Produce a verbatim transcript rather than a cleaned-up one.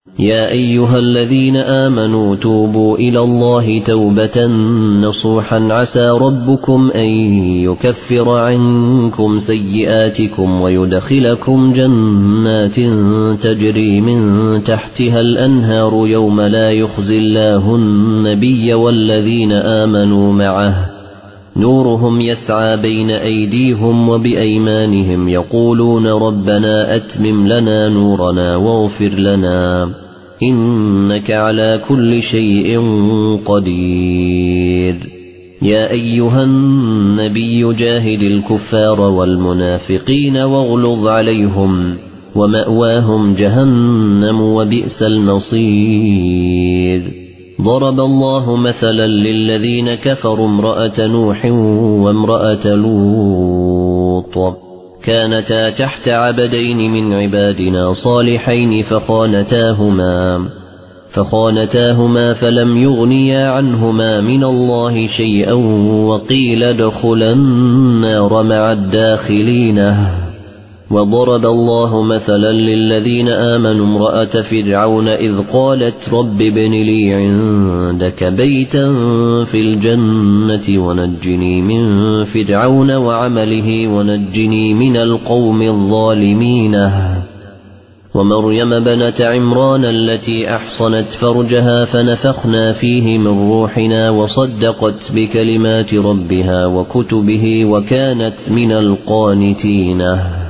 يا أيها الذين آمنوا توبوا إلى الله توبة نصوحا عسى ربكم أن يكفر عنكم سيئاتكم ويدخلكم جنات تجري من تحتها الأنهار يوم لا يخزي الله النبي والذين آمنوا معه نورهم يسعى بين أيديهم وبأيمانهم يقولون ربنا أتمم لنا نورنا واغفر لنا إنك على كل شيء قدير. يا أيها النبي جاهد الكفار والمنافقين واغلظ عليهم ومأواهم جهنم وبئس المصير. ضرب الله مثلا للذين كفروا امرأة نوح وامرأة لوط كانتا تحت عبدين من عبادنا صالحين فخانتاهما فخانتاهما فلم يغنيا عنهما من الله شيئا وقيل ادخلا النار مع الداخلين. وضرب الله مثلا للذين آمنوا امرأة فرعون إذ قالت رب ابن لي عندك بيتا في الجنة ونجني من فرعون وعمله ونجني من القوم الظالمين. ومريم بنت عمران التي أحصنت فرجها فنفخنا فيه من روحنا وصدقت بكلمات ربها وكتبه وكانت من القانتين.